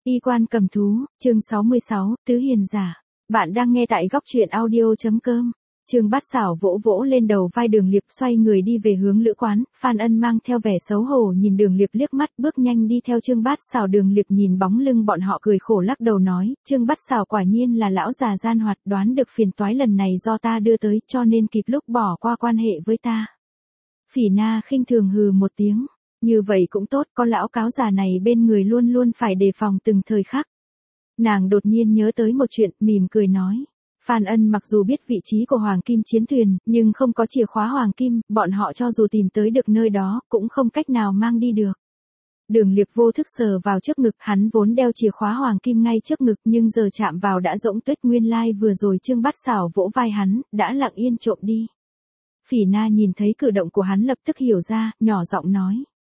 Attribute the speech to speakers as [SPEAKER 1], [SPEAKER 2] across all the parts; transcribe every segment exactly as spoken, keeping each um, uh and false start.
[SPEAKER 1] Y quan cầm thú, chương sáu mươi sáu, Tứ Hiền Giả. Bạn đang nghe tại góc truyện audio.com. Trương Bát Xảo vỗ vỗ lên đầu vai Đường Liệp, xoay người đi về hướng lữ quán. Phan Ân mang theo vẻ xấu hổ nhìn Đường Liệp liếc mắt, bước nhanh đi theo Trương Bát Xảo. Đường Liệp nhìn bóng lưng bọn họ cười khổ lắc đầu nói, Trương Bát Xảo quả nhiên là lão già gian hoạt, đoán được phiền toái lần này do ta đưa tới, cho nên kịp lúc bỏ qua quan hệ với ta. Phỉ Na khinh thường hừ một tiếng. Như vậy cũng tốt, có lão cáo già này bên người luôn luôn phải đề phòng từng thời khắc. Nàng đột nhiên nhớ tới một chuyện, mỉm cười nói. Phan Ân mặc dù biết vị trí của Hoàng Kim chiến thuyền, nhưng không có chìa khóa Hoàng Kim, bọn họ cho dù tìm tới được nơi đó, cũng không cách nào mang đi được. Đường Liệp vô thức sờ vào trước ngực, hắn vốn đeo chìa khóa Hoàng Kim ngay trước ngực, nhưng giờ chạm vào đã rỗng tuếch. Nguyên lai vừa rồi Trương Bát Xảo vỗ vai hắn, đã lặng yên trộm đi. Phỉ Na nhìn thấy cử động của hắn lập tức hiểu ra, nhỏ giọng nói.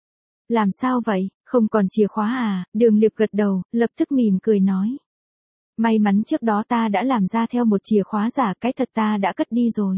[SPEAKER 1] Làm sao vậy, không còn chìa khóa à? Đường Liệp gật đầu, lập tức mỉm cười nói. May mắn trước đó ta đã làm ra theo một chìa khóa giả, cái thật ta đã cất đi rồi.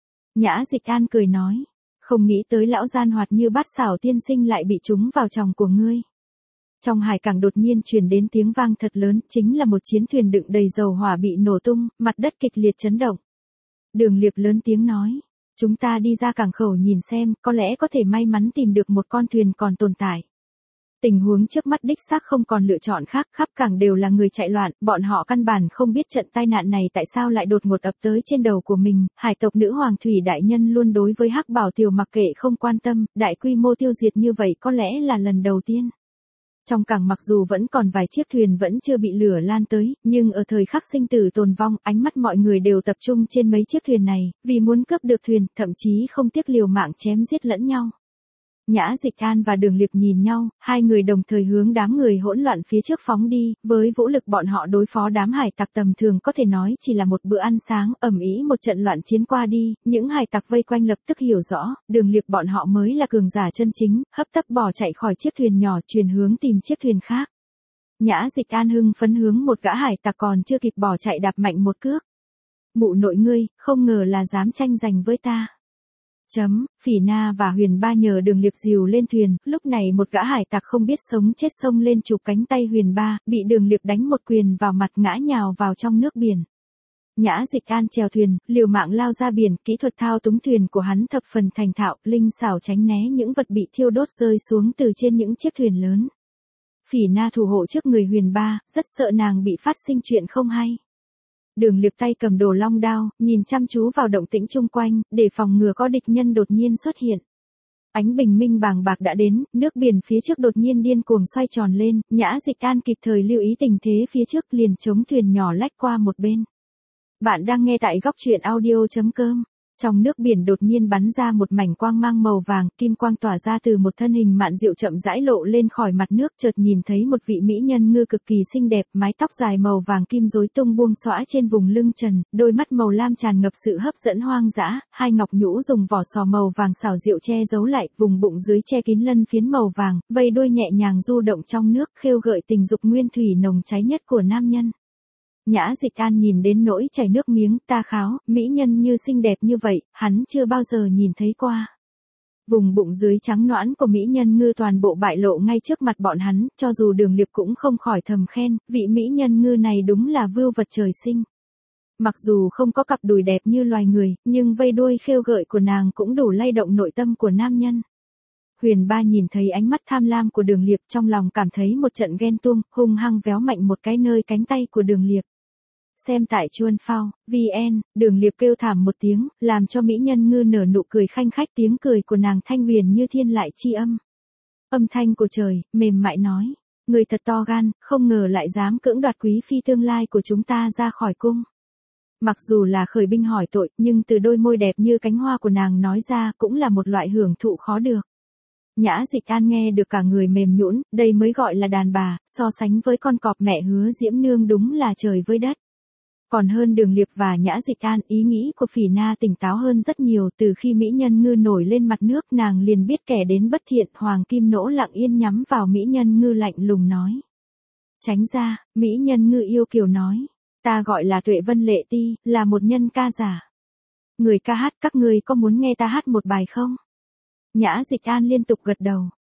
[SPEAKER 1] Nhã Dịch An cười nói. Không nghĩ tới lão gian hoạt như Bát Xảo tiên sinh lại bị trúng vào chòng của ngươi. Trong hải cảng đột nhiên truyền đến tiếng vang thật lớn, chính là một chiến thuyền đựng đầy dầu hỏa bị nổ tung, mặt đất kịch liệt chấn động. Đường Liệp lớn tiếng nói. Chúng ta đi ra cảng khẩu nhìn xem, có lẽ có thể may mắn tìm được một con thuyền còn tồn tại. Tình huống trước mắt đích xác không còn lựa chọn khác, khắp cảng đều là người chạy loạn, bọn họ căn bản không biết trận tai nạn này tại sao lại đột ngột ập tới trên đầu của mình. Hải tộc nữ hoàng thủy đại nhân luôn đối với Hắc Bảo Tiểu mặc kệ không quan tâm, đại quy mô tiêu diệt như vậy có lẽ là lần đầu tiên. Trong cảng mặc dù vẫn còn vài chiếc thuyền vẫn chưa bị lửa lan tới, nhưng ở thời khắc sinh tử tồn vong, ánh mắt mọi người đều tập trung trên mấy chiếc thuyền này, vì muốn cướp được thuyền, thậm chí không tiếc liều mạng chém giết lẫn nhau. Nhã Dịch An và Đường Liệp nhìn nhau, hai người đồng thời hướng đám người hỗn loạn phía trước phóng đi, với vũ lực bọn họ đối phó đám hải tặc tầm thường có thể nói chỉ là một bữa ăn sáng. Ầm ĩ một trận loạn chiến qua đi, những hải tặc vây quanh lập tức hiểu rõ, Đường Liệp bọn họ mới là cường giả chân chính, hấp tấp bỏ chạy khỏi chiếc thuyền nhỏ, chuyển hướng tìm chiếc thuyền khác. Nhã Dịch An hưng phấn hướng một gã hải tặc còn chưa kịp bỏ chạy đạp mạnh một cước. Mụ nội ngươi, không ngờ là dám tranh giành với ta. Chấm, Phỉ Na và Huyền Ba nhờ Đường Liệp dìu lên thuyền, lúc này một gã hải tặc không biết sống chết xông lên chụp cánh tay Huyền Ba, bị Đường Liệp đánh một quyền vào mặt ngã nhào vào trong nước biển. Nhã Dịch An chèo thuyền, liều mạng lao ra biển, kỹ thuật thao túng thuyền của hắn thập phần thành thạo, linh xảo tránh né những vật bị thiêu đốt rơi xuống từ trên những chiếc thuyền lớn. Phỉ Na thủ hộ trước người Huyền Ba, rất sợ nàng bị phát sinh chuyện không hay. Đường Liệp tay cầm đồ long đao, nhìn chăm chú vào động tĩnh chung quanh, để phòng ngừa có địch nhân đột nhiên xuất hiện. Ánh bình minh bàng bạc đã đến, nước biển phía trước đột nhiên điên cuồng xoay tròn lên, Nhã Dịch An kịp thời lưu ý tình thế phía trước liền chống thuyền nhỏ lách qua một bên. Bạn đang nghe tại góc truyện audio.com. Trong nước biển đột nhiên bắn ra một mảnh quang mang màu vàng, kim quang tỏa ra từ một thân hình mạn diệu chậm rãi lộ lên khỏi mặt nước, chợt nhìn thấy một vị mỹ nhân ngư cực kỳ xinh đẹp, mái tóc dài màu vàng kim rối tung buông xõa trên vùng lưng trần, đôi mắt màu lam tràn ngập sự hấp dẫn hoang dã, hai ngọc nhũ dùng vỏ sò màu vàng xảo diệu che giấu lại, vùng bụng dưới che kín lân phiến màu vàng, vây đuôi nhẹ nhàng du động trong nước, khêu gợi tình dục nguyên thủy nồng cháy nhất của nam nhân. Nhã Dịch An nhìn đến nỗi chảy nước miếng, ta kháo, mỹ nhân như xinh đẹp như vậy, hắn chưa bao giờ nhìn thấy qua. Vùng bụng dưới trắng nõn của mỹ nhân ngư toàn bộ bại lộ ngay trước mặt bọn hắn, cho dù Đường Liệp cũng không khỏi thầm khen, vị mỹ nhân ngư này đúng là vưu vật trời sinh. Mặc dù không có cặp đùi đẹp như loài người, nhưng vây đuôi khêu gợi của nàng cũng đủ lay động nội tâm của nam nhân. Huyền Ba nhìn thấy ánh mắt tham lam của Đường Liệp, trong lòng cảm thấy một trận ghen tuông, hung hăng véo mạnh một cái nơi cánh tay của Đường Liệp. Xem tại Chuan Phao, vn, Đường Liệp kêu thảm một tiếng, làm cho mỹ nhân ngư nở nụ cười khanh khách, tiếng cười của nàng thanh huyền như thiên lại chi âm. Âm thanh của trời, mềm mại nói, người thật to gan, không ngờ lại dám cưỡng đoạt quý phi tương lai của chúng ta ra khỏi cung. Mặc dù là khởi binh hỏi tội, nhưng từ đôi môi đẹp như cánh hoa của nàng nói ra cũng là một loại hưởng thụ khó được. Nhã Dịch An nghe được cả người mềm nhũn, đây mới gọi là đàn bà, so sánh với con cọp mẹ Hứa Diễm Nương đúng là trời với đất. Còn hơn Đường Liệp và Nhã Dịch An, ý nghĩ của Phỉ Na tỉnh táo hơn rất nhiều, từ khi mỹ nhân ngư nổi lên mặt nước nàng liền biết kẻ đến bất thiện. Hoàng Kim nỗ lặng yên nhắm vào mỹ nhân ngư lạnh lùng nói. Tránh ra, mỹ nhân ngư yêu kiều nói, ta gọi là Tuệ Vân Lệ Ti, là một nhân ca giả. Người ca hát, các ngươi có muốn nghe ta hát một bài không? Nhã Dịch An liên tục gật đầu.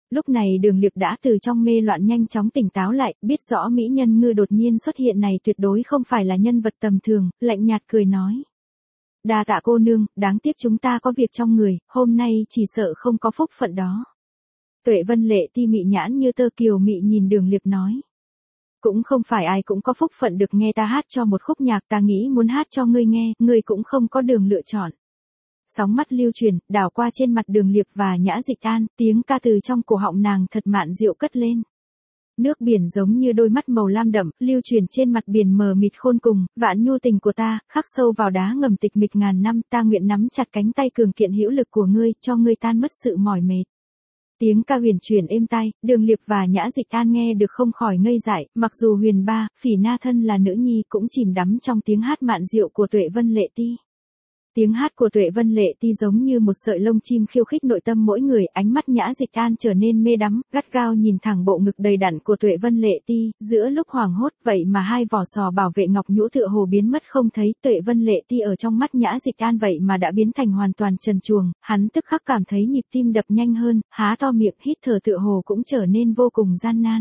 [SPEAKER 1] Lúc này Đường Liệp đã từ trong mê loạn nhanh chóng tỉnh táo lại, biết rõ mỹ nhân ngư đột nhiên xuất hiện này tuyệt đối không phải là nhân vật tầm thường, lạnh nhạt cười nói. Đa tạ cô nương, đáng tiếc chúng ta có việc trong người, hôm nay chỉ sợ không có phúc phận đó. Tuệ Vân Lệ Ti mị nhãn như tơ kiều mị nhìn Đường Liệp nói. Cũng không phải ai cũng có phúc phận được nghe ta hát cho một khúc nhạc, ta nghĩ muốn hát cho ngươi nghe, ngươi cũng không có đường lựa chọn. Sóng mắt lưu truyền, đảo qua trên mặt Đường Liệp và Nhã Dịch An, tiếng ca từ trong cổ họng nàng thật mạn diệu cất lên. Nước biển giống như đôi mắt màu lam đậm, lưu truyền trên mặt biển mờ mịt khôn cùng, vạn nhu tình của ta, khắc sâu vào đá ngầm tịch mịch ngàn năm, ta nguyện nắm chặt cánh tay cường kiện hữu lực của ngươi, cho ngươi tan mất sự mỏi mệt. Tiếng ca huyền chuyển êm tai, Đường Liệp và Nhã Dịch An nghe được không khỏi ngây dại, mặc dù Huyền Ba, Phỉ Na thân là nữ nhi cũng chìm đắm trong tiếng hát mạn diệu của Tuệ Vân Lệ Ti. Tiếng hát của Tuệ Vân Lệ Ti giống như một sợi lông chim khiêu khích nội tâm mỗi người, ánh mắt Nhã Dịch An trở nên mê đắm, gắt gao nhìn thẳng bộ ngực đầy đặn của Tuệ Vân Lệ Ti, giữa lúc hoảng hốt vậy mà hai vỏ sò bảo vệ ngọc nhũ tựa hồ biến mất không thấy, Tuệ Vân Lệ Ti ở trong mắt Nhã Dịch An vậy mà đã biến thành hoàn toàn trần truồng, hắn tức khắc cảm thấy nhịp tim đập nhanh hơn, há to miệng hít thở tựa hồ cũng trở nên vô cùng gian nan.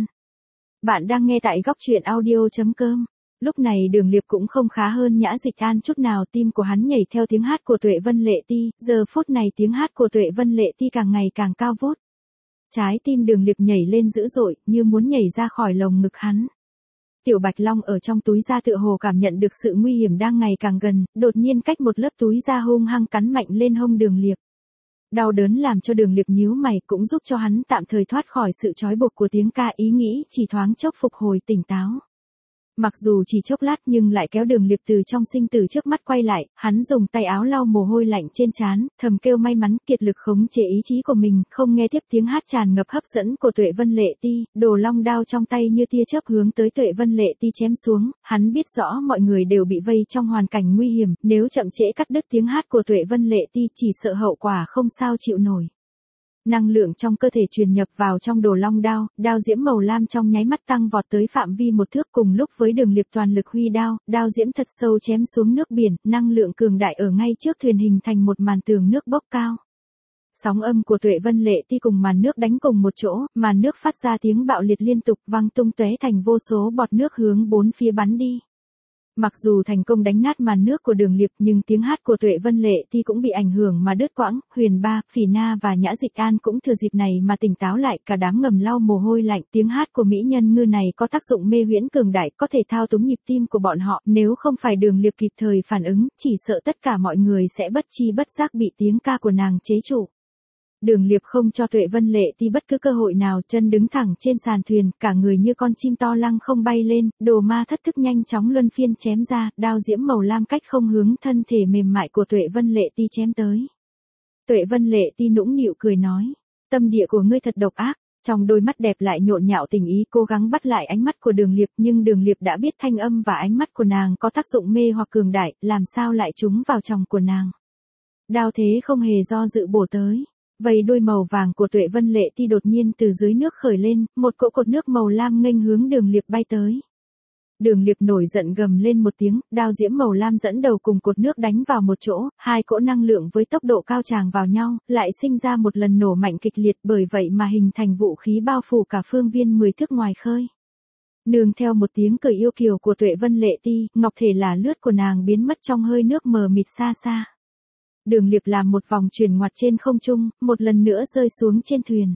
[SPEAKER 1] Bạn đang nghe tại góc truyện audio chấm com. Lúc này Đường Liệp cũng không khá hơn Nhã Dịch An chút nào, tim của hắn nhảy theo tiếng hát của Tuệ Vân Lệ Ti, giờ phút này tiếng hát của Tuệ Vân Lệ Ti càng ngày càng cao vút. Trái tim Đường Liệp nhảy lên dữ dội, như muốn nhảy ra khỏi lồng ngực hắn. Tiểu Bạch Long ở trong túi da tựa hồ cảm nhận được sự nguy hiểm đang ngày càng gần, đột nhiên cách một lớp túi da hung hăng cắn mạnh lên hông Đường Liệp. Đau đớn làm cho Đường Liệp nhíu mày, cũng giúp cho hắn tạm thời thoát khỏi sự trói buộc của tiếng ca, ý nghĩ chỉ thoáng chốc phục hồi tỉnh táo. Mặc dù chỉ chốc lát nhưng lại kéo Đường Liệp từ trong sinh tử trước mắt quay lại, hắn dùng tay áo lau mồ hôi lạnh trên trán, thầm kêu may mắn, kiệt lực khống chế ý chí của mình, không nghe tiếp tiếng hát tràn ngập hấp dẫn của Tuệ Vân Lệ Ti, đồ long đao trong tay như tia chớp hướng tới Tuệ Vân Lệ Ti chém xuống, hắn biết rõ mọi người đều bị vây trong hoàn cảnh nguy hiểm, nếu chậm trễ cắt đứt tiếng hát của Tuệ Vân Lệ Ti chỉ sợ hậu quả không sao chịu nổi. Năng lượng trong cơ thể truyền nhập vào trong đồ long đao, đao diễm màu lam trong nháy mắt tăng vọt tới phạm vi một thước, cùng lúc với Đường Liệp toàn lực huy đao, đao diễm thật sâu chém xuống nước biển, năng lượng cường đại ở ngay trước thuyền hình thành một màn tường nước bốc cao. Sóng âm của Tuệ Vân Lệ Ti cùng màn nước đánh cùng một chỗ, màn nước phát ra tiếng bạo liệt liên tục, văng tung tóe thành vô số bọt nước hướng bốn phía bắn đi. Mặc dù thành công đánh nát màn nước của Đường Liệp nhưng tiếng hát của Tuệ Vân Lệ Ti cũng bị ảnh hưởng mà đứt quãng, Huyền Ba, Phỉ Na và Nhã Dịch An cũng thừa dịp này mà tỉnh táo lại, cả đám ngầm lau mồ hôi lạnh, tiếng hát của mỹ nhân ngư này có tác dụng mê huyễn cường đại, có thể thao túng nhịp tim của bọn họ, nếu không phải Đường Liệp kịp thời phản ứng, chỉ sợ tất cả mọi người sẽ bất chi bất giác bị tiếng ca của nàng chế trụ. Đường Liệp không cho Tuệ Vân Lệ Ti bất cứ cơ hội nào, chân đứng thẳng trên sàn thuyền, cả người như con chim to lăng không bay lên, đồ ma thất thức nhanh chóng luân phiên chém ra, đao diễm màu lam cách không hướng thân thể mềm mại của Tuệ Vân Lệ Ti chém tới. Tuệ Vân Lệ Ti nũng nịu cười nói, tâm địa của ngươi thật độc ác, trong đôi mắt đẹp lại nhộn nhạo tình ý, cố gắng bắt lại ánh mắt của Đường Liệp, nhưng Đường Liệp đã biết thanh âm và ánh mắt của nàng có tác dụng mê hoặc cường đại, làm sao lại trúng vào tròng của nàng. Đao thế không hề do dự bổ tới. Vây đuôi màu vàng của Tuệ Vân Lệ Ti đột nhiên từ dưới nước khởi lên, một cỗ cột nước màu lam nghênh hướng Đường Liệp bay tới. Đường Liệp nổi giận gầm lên một tiếng, đao diễm màu lam dẫn đầu cùng cột nước đánh vào một chỗ, hai cỗ năng lượng với tốc độ cao tràn vào nhau, lại sinh ra một lần nổ mạnh kịch liệt, bởi vậy mà hình thành vũ khí bao phủ cả phương viên mười thước ngoài khơi. Nương theo một tiếng cười yêu kiều của Tuệ Vân Lệ Ti, ngọc thể là lướt của nàng biến mất trong hơi nước mờ mịt xa xa. Đường Liệp làm một vòng chuyển ngoặt trên không trung, một lần nữa rơi xuống trên thuyền.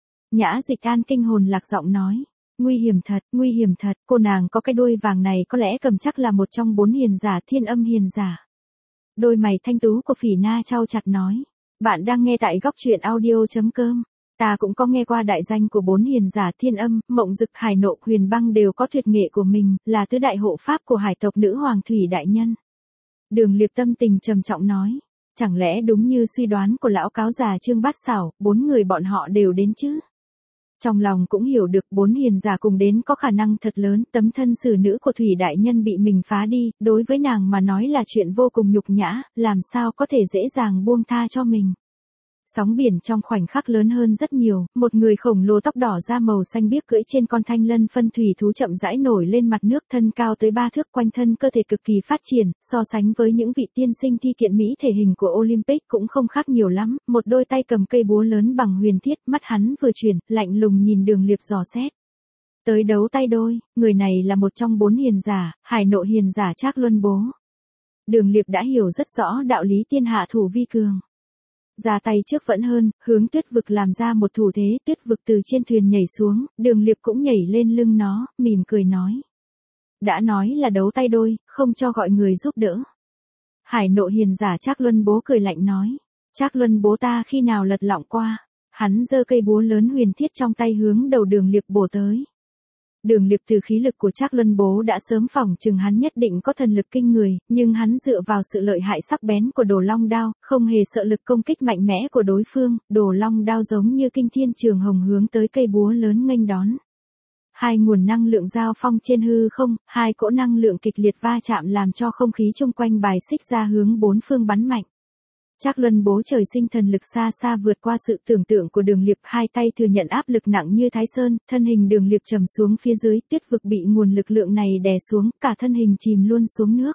[SPEAKER 1] Nhã Dịch An kinh hồn lạc giọng nói, nguy hiểm thật, nguy hiểm thật, cô nàng có cái đuôi vàng này có lẽ cầm chắc là một trong bốn hiền giả Thiên Âm hiền giả. Đôi mày thanh tú của Phỉ Na chau chặt nói, bạn đang nghe tại góc truyện audio chấm com. Ta cũng có nghe qua đại danh của bốn hiền giả Thiên Âm, Mộng Dực, Hải Nộ, Huyền Băng đều có tuyệt nghệ của mình, là tứ đại hộ pháp của hải tộc nữ hoàng thủy đại nhân. Đường Liệp tâm tình trầm trọng nói, chẳng lẽ đúng như suy đoán của lão cáo già Trương Bát Xảo, bốn người bọn họ đều đến chứ? Trong lòng cũng hiểu được bốn hiền giả cùng đến có khả năng thật lớn, tấm thân xử nữ của Thủy đại nhân bị mình phá đi, đối với nàng mà nói là chuyện vô cùng nhục nhã, làm sao có thể dễ dàng buông tha cho mình. Sóng biển trong khoảnh khắc lớn hơn rất nhiều, một người khổng lồ tóc đỏ da màu xanh biếc cưỡi trên con thanh lân phân thủy thú chậm rãi nổi lên mặt nước, thân cao tới ba thước, quanh thân cơ thể cực kỳ phát triển, so sánh với những vị tiên sinh thi kiện mỹ thể hình của Olympic cũng không khác nhiều lắm, một đôi tay cầm cây búa lớn bằng huyền thiết, mắt hắn vừa chuyển, lạnh lùng nhìn Đường Liệp dò xét. Tới đấu tay đôi, người này là một trong bốn hiền giả, hải nộ hiền giả Trác Luân Bố. Đường Liệp đã hiểu rất rõ đạo lý tiên hạ thủ vi cường. Ra tay trước vẫn hơn, hướng Tuyết Vực làm ra một thủ thế, Tuyết Vực từ trên thuyền nhảy xuống, Đường Liệp cũng nhảy lên lưng nó, mỉm cười nói. Đã nói là đấu tay đôi, không cho gọi người giúp đỡ. Hải nộ hiền giả Trác Luân Bố cười lạnh nói. Trác Luân Bố ta khi nào lật lọng qua, hắn giơ cây búa lớn huyền thiết trong tay hướng đầu Đường Liệp bổ tới. Đường Liệp từ khí lực của Trác Luân Bố đã sớm phỏng chừng hắn nhất định có thần lực kinh người, nhưng hắn dựa vào sự lợi hại sắc bén của Đồ Long đao, không hề sợ lực công kích mạnh mẽ của đối phương, Đồ Long đao giống như kinh thiên trường hồng hướng tới cây búa lớn nghênh đón. Hai nguồn năng lượng giao phong trên hư không, hai cỗ năng lượng kịch liệt va chạm làm cho không khí chung quanh bài xích ra hướng bốn phương bắn mạnh. Trác Luân Bố trời sinh thần lực xa xa vượt qua sự tưởng tượng của Đường Liệp, hai tay thừa nhận áp lực nặng như Thái Sơn, thân hình Đường Liệp trầm xuống phía dưới, Tuyết Vực bị nguồn lực lượng này đè xuống, cả thân hình chìm luôn xuống nước.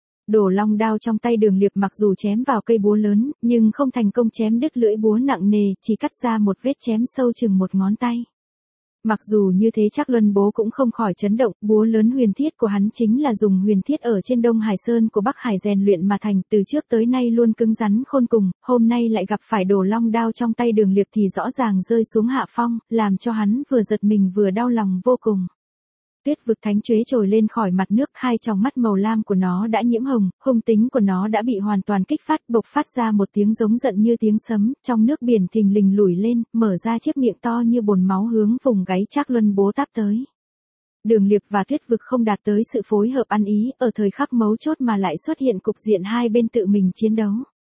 [SPEAKER 1] Đồ Long đao trong tay Đường Liệp mặc dù chém vào cây búa lớn, nhưng không thành công chém đứt lưỡi búa nặng nề, chỉ cắt ra một vết chém sâu chừng một ngón tay. Mặc dù như thế Trác Luân Bố cũng không khỏi chấn động, búa lớn huyền thiết của hắn chính là dùng huyền thiết ở trên Đông Hải Sơn của Bắc Hải rèn luyện mà thành, từ trước tới nay luôn cứng rắn khôn cùng, hôm nay lại gặp phải Đồ Long đao trong tay Đường Liệp thì rõ ràng rơi xuống hạ phong, làm cho hắn vừa giật mình vừa đau lòng vô cùng. Tuyết Vực thánh chuế trồi lên khỏi mặt nước, hai tròng mắt màu lam của nó đã nhiễm hồng, hung tính của nó đã bị hoàn toàn kích phát, bộc phát ra một tiếng giống giận như tiếng sấm, trong nước biển thình lình lùi lên, mở ra chiếc miệng to như bồn máu hướng vùng gáy Trác Luân Bố táp tới. Đường Liệp và Tuyết Vực không đạt tới sự phối hợp ăn ý, ở thời khắc mấu chốt mà lại xuất hiện cục diện hai bên tự mình chiến đấu.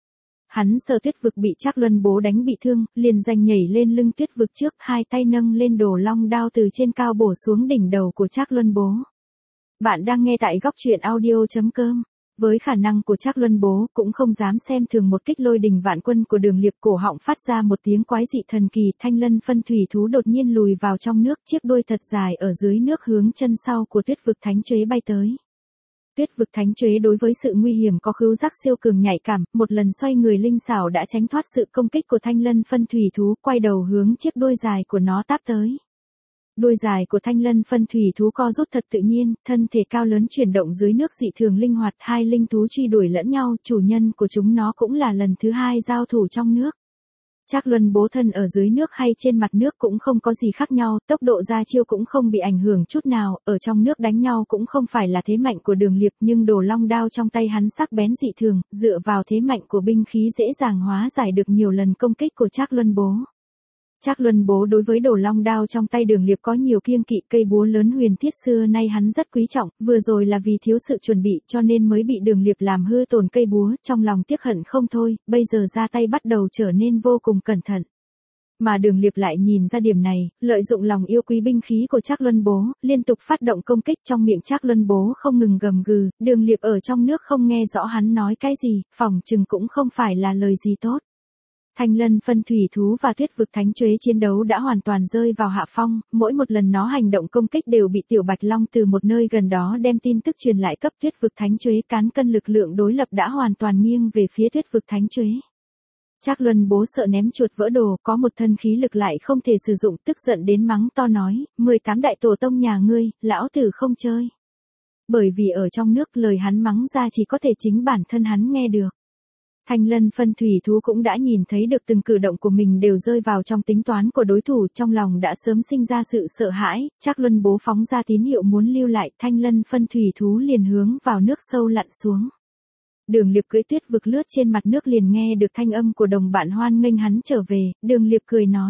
[SPEAKER 1] Hắn sợ Tuyết Vực bị Trác Luân Bố đánh bị thương, liền giành nhảy lên lưng Tuyết Vực trước, hai tay nâng lên Đồ Long đao từ trên cao bổ xuống đỉnh đầu của Trác Luân Bố. Bạn đang nghe tại góc truyện audio chấm com. Với khả năng của Trác Luân Bố, cũng không dám xem thường một kích lôi đình vạn quân của Đường Liệp, cổ họng phát ra một tiếng quái dị thần kỳ, thanh lân phân thủy thú đột nhiên lùi vào trong nước, chiếc đuôi thật dài ở dưới nước hướng chân sau của Tuyết Vực thánh chuế bay tới. Tuyết Vực thánh chuế đối với sự nguy hiểm có khứu giác siêu cường nhạy cảm, một lần xoay người linh xảo đã tránh thoát sự công kích của thanh lân phân thủy thú, quay đầu hướng chiếc đuôi dài của nó táp tới. Đuôi dài của thanh lân phân thủy thú co rút thật tự nhiên, thân thể cao lớn chuyển động dưới nước dị thường linh hoạt, hai linh thú truy đuổi lẫn nhau, chủ nhân của chúng nó cũng là lần thứ hai giao thủ trong nước. Trác Luân Bố thân ở dưới nước hay trên mặt nước cũng không có gì khác nhau, tốc độ ra chiêu cũng không bị ảnh hưởng chút nào, ở trong nước đánh nhau cũng không phải là thế mạnh của Đường Liệp, nhưng Đồ Long đao trong tay hắn sắc bén dị thường, dựa vào thế mạnh của binh khí dễ dàng hóa giải được nhiều lần công kích của Trác Luân Bố. Trác Luân Bố đối với Đồ Long đao trong tay Đường Liệp có nhiều kiêng kỵ, cây búa lớn huyền thiết xưa nay hắn rất quý trọng, vừa rồi là vì thiếu sự chuẩn bị cho nên mới bị Đường Liệp làm hư tổn cây búa, trong lòng tiếc hận không thôi, bây giờ ra tay bắt đầu trở nên vô cùng cẩn thận. Mà Đường Liệp lại nhìn ra điểm này, lợi dụng lòng yêu quý binh khí của Trác Luân Bố, liên tục phát động công kích, trong miệng Trác Luân Bố không ngừng gầm gừ, Đường Liệp ở trong nước không nghe rõ hắn nói cái gì, phỏng chừng cũng không phải là lời gì tốt. Thanh lân phân thủy thú và Tuyết Vực thánh chuế chiến đấu đã hoàn toàn rơi vào hạ phong, mỗi một lần nó hành động công kích đều bị Tiểu Bạch Long từ một nơi gần đó đem tin tức truyền lại cấp Tuyết Vực thánh chuế, cán cân lực lượng đối lập đã hoàn toàn nghiêng về phía Tuyết Vực thánh chuế. Trác Luân Bố sợ ném chuột vỡ đồ, có một thân khí lực lại không thể sử dụng, tức giận đến mắng to nói, mười tám đại tổ tông nhà ngươi, lão tử không chơi. Bởi vì ở trong nước lời hắn mắng ra chỉ có thể chính bản thân hắn nghe được. Thanh lân phân thủy thú cũng đã nhìn thấy được từng cử động của mình đều rơi vào trong tính toán của đối thủ, trong lòng đã sớm sinh ra sự sợ hãi, Trác Luân Bố phóng ra tín hiệu muốn lưu lại, thanh lân phân thủy thú liền hướng vào nước sâu lặn xuống. Đường Liệp cưỡi Tuyết Vực lướt trên mặt nước liền nghe được thanh âm của đồng bạn hoan nghênh hắn trở về, Đường Liệp cười nói.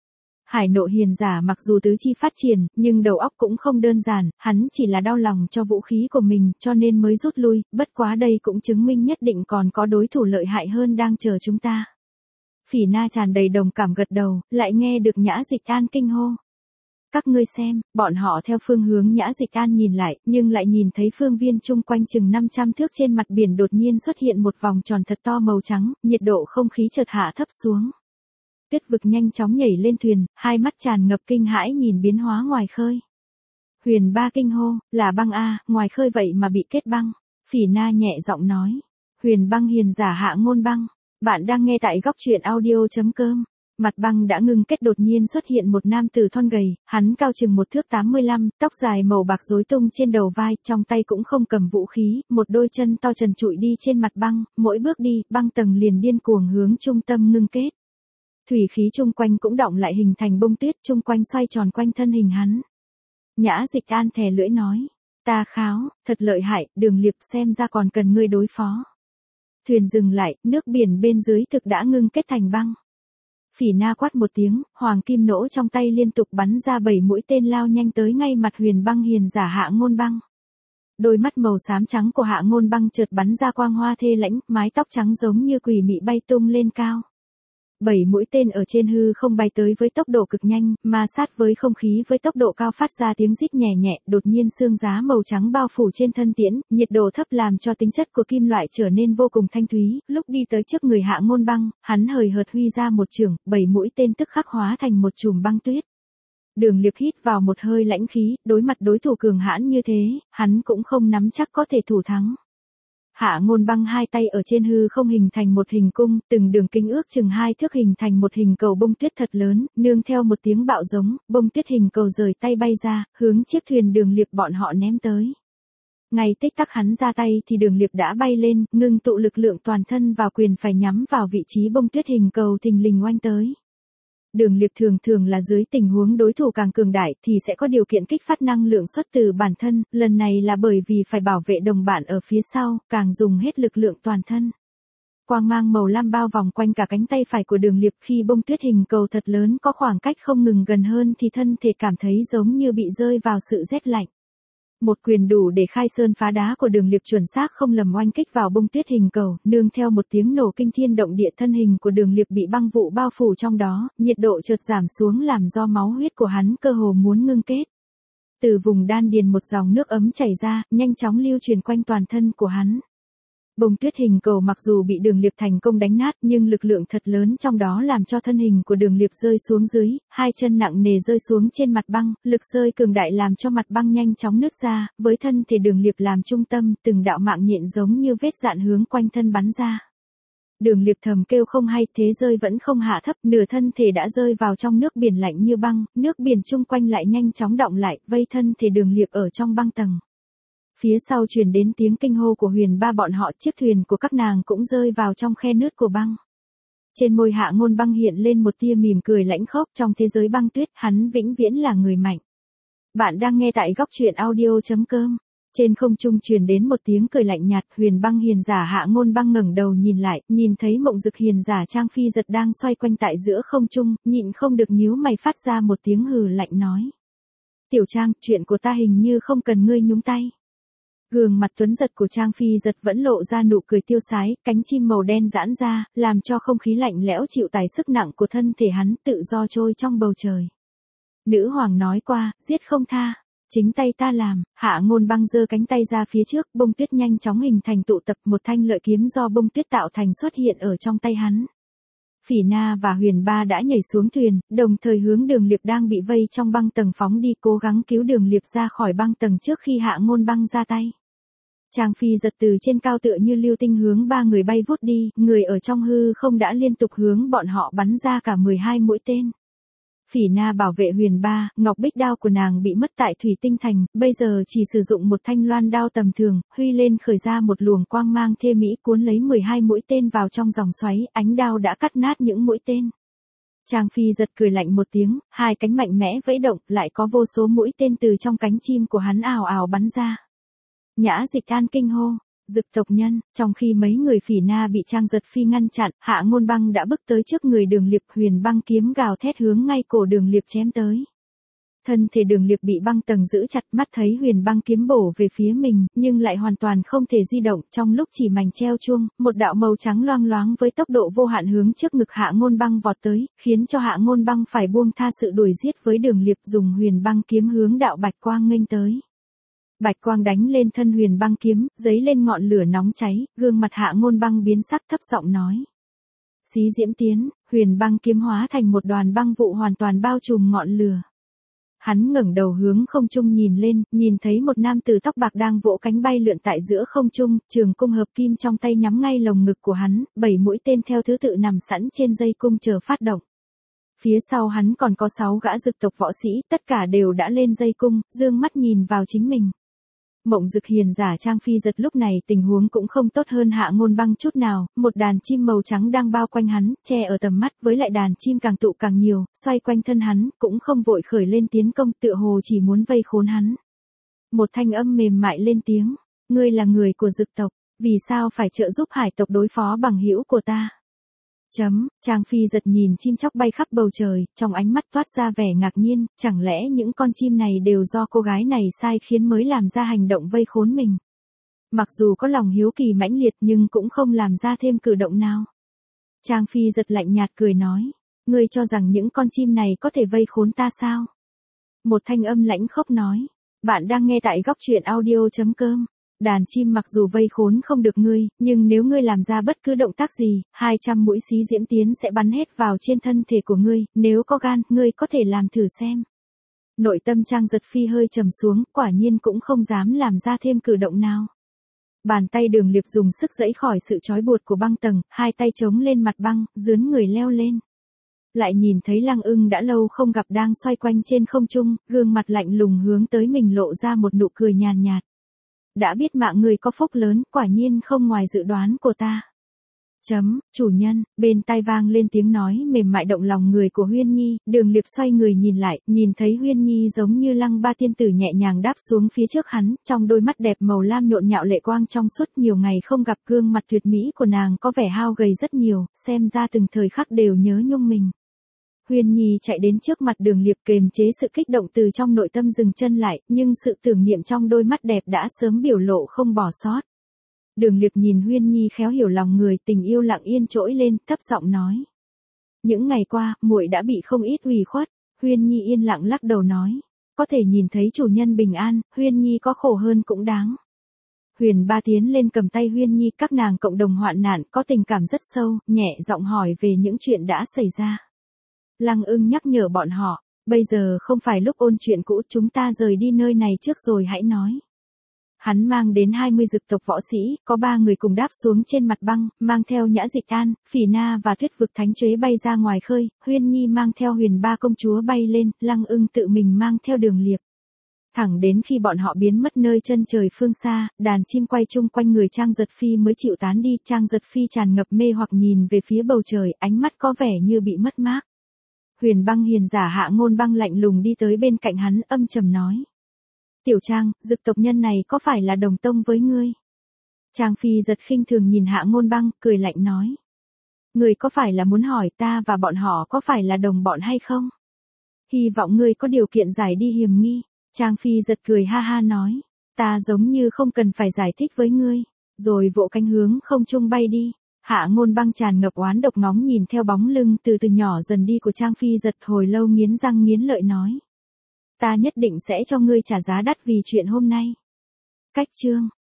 [SPEAKER 1] Hải nộ hiền giả mặc dù tứ chi phát triển, nhưng đầu óc cũng không đơn giản, hắn chỉ là đau lòng cho vũ khí của mình, cho nên mới rút lui, bất quá đây cũng chứng minh nhất định còn có đối thủ lợi hại hơn đang chờ chúng ta. Phỉ Na tràn đầy đồng cảm gật đầu, lại nghe được Nhã Dịch An kinh hô. Các ngươi xem, bọn họ theo phương hướng Nhã Dịch An nhìn lại, nhưng lại nhìn thấy phương viên chung quanh chừng năm trăm thước trên mặt biển đột nhiên xuất hiện một vòng tròn thật to màu trắng, nhiệt độ không khí chợt hạ thấp xuống. Tuyết Vực nhanh chóng nhảy lên thuyền, hai mắt tràn ngập kinh hãi nhìn biến hóa ngoài khơi. Huyền Ba kinh hô, là băng a, ngoài khơi vậy mà bị kết băng. Phỉ Na nhẹ giọng nói, Huyền Băng hiền giả Hạ Ngôn Băng. Bạn đang nghe tại góc truyện audio.com. Mặt băng đã ngưng kết, đột nhiên xuất hiện một nam tử thon gầy, hắn cao chừng một thước tám mươi lăm, tóc dài màu bạc rối tung trên đầu vai, trong tay cũng không cầm vũ khí, một đôi chân to trần trụi đi trên mặt băng, mỗi bước đi, băng tầng liền điên cuồng hướng trung tâm ngưng kết. Thủy khí chung quanh cũng đọng lại hình thành bông tuyết, chung quanh xoay tròn quanh thân hình hắn. Nhã Dịch An thè lưỡi nói, ta kháo, thật lợi hại, Đường Liệp xem ra còn cần ngươi đối phó. Thuyền dừng lại, nước biển bên dưới thực đã ngưng kết thành băng. Phỉ Na quát một tiếng, hoàng kim nỗ trong tay liên tục bắn ra bảy mũi tên lao nhanh tới ngay mặt Huyền Băng hiền giả Hạ Ngôn Băng. Đôi mắt màu xám trắng của Hạ Ngôn Băng chợt bắn ra quang hoa thê lãnh, mái tóc trắng giống như quỷ mị bay tung lên cao. Bảy mũi tên ở trên hư không bay tới với tốc độ cực nhanh, ma sát với không khí với tốc độ cao, phát ra tiếng rít nhẹ nhẹ, đột nhiên xương giá màu trắng bao phủ trên thân tiễn, nhiệt độ thấp làm cho tính chất của kim loại trở nên vô cùng thanh thúy, lúc đi tới trước người Hạ Ngôn Băng, hắn hời hợt huy ra một chưởng, bảy mũi tên tức khắc hóa thành một chùm băng tuyết. Đường Liệp hít vào một hơi lãnh khí, đối mặt đối thủ cường hãn như thế, hắn cũng không nắm chắc có thể thủ thắng. Hạ Ngôn Băng hai tay ở trên hư không hình thành một hình cung, từng đường kính ước chừng hai thước hình thành một hình cầu bông tuyết thật lớn, nương theo một tiếng bạo giống, bông tuyết hình cầu rời tay bay ra, hướng chiếc thuyền Đường Liệp bọn họ ném tới. Ngay tích tắc hắn ra tay thì Đường Liệp đã bay lên, ngưng tụ lực lượng toàn thân vào quyền phải nhắm vào vị trí bông tuyết hình cầu thình lình oanh tới. Đường Liệp thường thường là dưới tình huống đối thủ càng cường đại thì sẽ có điều kiện kích phát năng lượng xuất từ bản thân, lần này là bởi vì phải bảo vệ đồng bạn ở phía sau, càng dùng hết lực lượng toàn thân. Quang mang màu lam bao vòng quanh cả cánh tay phải của Đường Liệp, khi bông tuyết hình cầu thật lớn có khoảng cách không ngừng gần hơn thì thân thể cảm thấy giống như bị rơi vào sự rét lạnh. Một quyền đủ để khai sơn phá đá của Đường Liệp chuẩn xác không lầm oanh kích vào bông tuyết hình cầu, nương theo một tiếng nổ kinh thiên động địa, thân hình của Đường Liệp bị băng vụ bao phủ trong đó, nhiệt độ chợt giảm xuống làm do máu huyết của hắn cơ hồ muốn ngưng kết. Từ vùng đan điền một dòng nước ấm chảy ra, nhanh chóng lưu truyền quanh toàn thân của hắn. Bông tuyết hình cầu mặc dù bị Đường Liệp thành công đánh nát, nhưng lực lượng thật lớn trong đó làm cho thân hình của Đường Liệp rơi xuống dưới, hai chân nặng nề rơi xuống trên mặt băng, lực rơi cường đại làm cho mặt băng nhanh chóng nứt ra, với thân thể Đường Liệp làm trung tâm, từng đạo mạng nhện giống như vết dạn hướng quanh thân bắn ra. Đường Liệp thầm kêu không hay, thế rơi vẫn không hạ thấp, nửa thân thể đã rơi vào trong nước biển lạnh như băng, nước biển chung quanh lại nhanh chóng đọng lại, vây thân thể Đường Liệp ở trong băng tầng. Phía sau truyền đến tiếng kinh hô của Huyền Ba bọn họ, chiếc thuyền của các nàng cũng rơi vào trong khe nứt của băng. Trên môi Hạ Ngôn Băng hiện lên một tia mỉm cười lãnh khốc, trong thế giới băng tuyết, hắn vĩnh viễn là người mạnh. Bạn đang nghe tại góc truyện audio.com. Trên không trung truyền đến một tiếng cười lạnh nhạt, Huyền Băng hiền giả Hạ Ngôn Băng ngẩng đầu nhìn lại, nhìn thấy Mộng Dực hiền giả Trang Phi Giật đang xoay quanh tại giữa không trung, nhịn không được nhíu mày phát ra một tiếng hừ lạnh nói. Tiểu Trang, chuyện của ta hình như không cần ngươi nhúng tay. Gương mặt tuấn giật của Trang Phi Giật vẫn lộ ra nụ cười tiêu sái, cánh chim màu đen giãn ra, làm cho không khí lạnh lẽo chịu tải sức nặng của thân thể hắn tự do trôi trong bầu trời. Nữ hoàng nói qua, giết không tha, chính tay ta làm. Hạ Ngôn Băng giơ cánh tay ra phía trước, bông tuyết nhanh chóng hình thành tụ tập, một thanh lợi kiếm do bông tuyết tạo thành xuất hiện ở trong tay hắn. Phỉ Na và Huyền Ba đã nhảy xuống thuyền, đồng thời hướng Đường Liệp đang bị vây trong băng tầng phóng đi, cố gắng cứu Đường Liệp ra khỏi băng tầng trước khi Hạ Ngôn Băng ra tay. Trang Phi Giật từ trên cao tựa như lưu tinh hướng ba người bay vút đi, người ở trong hư không đã liên tục hướng bọn họ bắn ra cả mười hai mũi tên. Phỉ Na bảo vệ Huyền Ba, ngọc bích đao của nàng bị mất tại Thủy Tinh Thành, bây giờ chỉ sử dụng một thanh loan đao tầm thường, huy lên khởi ra một luồng quang mang thê mỹ cuốn lấy mười hai mũi tên vào trong dòng xoáy, ánh đao đã cắt nát những mũi tên. Trang Phi Giật cười lạnh một tiếng, hai cánh mạnh mẽ vẫy động, lại có vô số mũi tên từ trong cánh chim của hắn ào ào bắn ra. Nhã Dịch An kinh hô, Dực tộc nhân, trong khi mấy người Phỉ Na bị Trang Giật Phi ngăn chặn, Hạ Ngôn Băng đã bước tới trước người Đường Liệp, Huyền Băng kiếm gào thét hướng ngay cổ Đường Liệp chém tới. Thân thể Đường Liệp bị băng tầng giữ chặt, mắt thấy Huyền Băng kiếm bổ về phía mình, nhưng lại hoàn toàn không thể di động, trong lúc chỉ mảnh treo chuông, một đạo màu trắng loang loáng với tốc độ vô hạn hướng trước ngực Hạ Ngôn Băng vọt tới, khiến cho Hạ Ngôn Băng phải buông tha sự đuổi giết với Đường Liệp, dùng Huyền Băng kiếm hướng đạo bạch quang nghênh tới. Bạch quang đánh lên thân Huyền Băng kiếm, giấy lên ngọn lửa nóng cháy, gương mặt Hạ Ngôn Băng biến sắc, thấp giọng nói. Xí diễm tiến, huyền băng kiếm hóa thành một đoàn băng vụ hoàn toàn bao trùm ngọn lửa. Hắn ngẩng đầu hướng không trung nhìn lên, nhìn thấy một nam tử tóc bạc đang vỗ cánh bay lượn tại giữa không trung, trường cung hợp kim trong tay nhắm ngay lồng ngực của hắn, bảy mũi tên theo thứ tự nằm sẵn trên dây cung chờ phát động. Phía sau hắn còn có sáu gã dực tộc võ sĩ, tất cả đều đã lên dây cung, dương mắt nhìn vào chính mình. Mộng Dực Hiền giả Trang Phi Giật lúc này tình huống cũng không tốt hơn Hạ Ngôn Băng chút nào, một đàn chim màu trắng đang bao quanh hắn, che ở tầm mắt, với lại đàn chim càng tụ càng nhiều, xoay quanh thân hắn, cũng không vội khởi lên tiến công, tựa hồ chỉ muốn vây khốn hắn. Một thanh âm mềm mại lên tiếng, ngươi là người của dực tộc, vì sao phải trợ giúp hải tộc đối phó bằng hữu của ta? Chấm, Trang Phi Giật nhìn chim chóc bay khắp bầu trời, trong ánh mắt toát ra vẻ ngạc nhiên, chẳng lẽ những con chim này đều do cô gái này sai khiến mới làm ra hành động vây khốn mình. Mặc dù có lòng hiếu kỳ mãnh liệt nhưng cũng không làm ra thêm cử động nào. Trang Phi Giật lạnh nhạt cười nói, ngươi cho rằng những con chim này có thể vây khốn ta sao? Một thanh âm lãnh khốc nói, bạn đang nghe tại góc truyện audio chấm com. Đàn chim mặc dù vây khốn không được ngươi, nhưng nếu ngươi làm ra bất cứ động tác gì, hai trăm mũi xí diễm tiến sẽ bắn hết vào trên thân thể của ngươi, nếu có gan, ngươi có thể làm thử xem. Nội tâm Trang Giật Phi hơi trầm xuống, quả nhiên cũng không dám làm ra thêm cử động nào. Bàn tay Đường Liệp dùng sức giãy khỏi sự trói buộc của băng tầng, hai tay chống lên mặt băng, dướn người leo lên. Lại nhìn thấy Lăng Ưng đã lâu không gặp đang xoay quanh trên không trung, gương mặt lạnh lùng hướng tới mình lộ ra một nụ cười nhàn nhạt. Đã biết mạng người có phúc lớn, quả nhiên không ngoài dự đoán của ta. Chấm, chủ nhân, bên tai vang lên tiếng nói mềm mại động lòng người của Huyên Nhi, Đường Liệp xoay người nhìn lại, nhìn thấy Huyên Nhi giống như Lăng Ba tiên tử nhẹ nhàng đáp xuống phía trước hắn, trong đôi mắt đẹp màu lam nhộn nhạo lệ quang trong suốt, nhiều ngày không gặp gương mặt tuyệt mỹ của nàng có vẻ hao gầy rất nhiều, xem ra từng thời khắc đều nhớ nhung mình. Huyên Nhi chạy đến trước mặt Đường Liệp kềm chế sự kích động từ trong nội tâm dừng chân lại, nhưng sự tưởng niệm trong đôi mắt đẹp đã sớm biểu lộ không bỏ sót. Đường Liệp nhìn Huyên Nhi khéo hiểu lòng người, tình yêu lặng yên trỗi lên, thấp giọng nói. Những ngày qua, muội đã bị không ít ủy khuất. Huyên Nhi yên lặng lắc đầu nói. Có thể nhìn thấy chủ nhân bình an, Huyên Nhi có khổ hơn cũng đáng. Huyền Ba tiến lên cầm tay Huyên Nhi, các nàng cộng đồng hoạn nạn, có tình cảm rất sâu, nhẹ giọng hỏi về những chuyện đã xảy ra. Lăng Ưng nhắc nhở bọn họ, bây giờ không phải lúc ôn chuyện cũ, chúng ta rời đi nơi này trước rồi hãy nói. Hắn mang đến hai mươi dực tộc võ sĩ, có ba người cùng đáp xuống trên mặt băng, mang theo Nhã Dịch An, Phỉ Na và Thuyết Vực Thánh Chế bay ra ngoài khơi, Huyên Nhi mang theo Huyền Ba công chúa bay lên, Lăng Ưng tự mình mang theo Đường Liệp. Thẳng đến khi bọn họ biến mất nơi chân trời phương xa, đàn chim quay chung quanh người Trang Giật Phi mới chịu tán đi, Trang Giật Phi tràn ngập mê hoặc nhìn về phía bầu trời, ánh mắt có vẻ như bị mất mát. Huyền Băng Hiền giả Hạ Ngôn Băng lạnh lùng đi tới bên cạnh hắn, âm trầm nói. Tiểu Trang, dực tộc nhân này có phải là đồng tông với ngươi? Trang Phi Giật khinh thường nhìn Hạ Ngôn Băng, cười lạnh nói. Ngươi có phải là muốn hỏi ta và bọn họ có phải là đồng bọn hay không? Hy vọng ngươi có điều kiện giải đi hiểm nghi. Trang Phi Giật cười ha ha nói. Ta giống như không cần phải giải thích với ngươi. Rồi vỗ cánh hướng không trung bay đi. Hạ Ngôn Băng tràn ngập oán độc ngóng nhìn theo bóng lưng từ từ nhỏ dần đi của Trang Phi Giật, hồi lâu nghiến răng nghiến lợi nói. Ta nhất định sẽ cho ngươi trả giá đắt vì chuyện hôm nay. Cách chương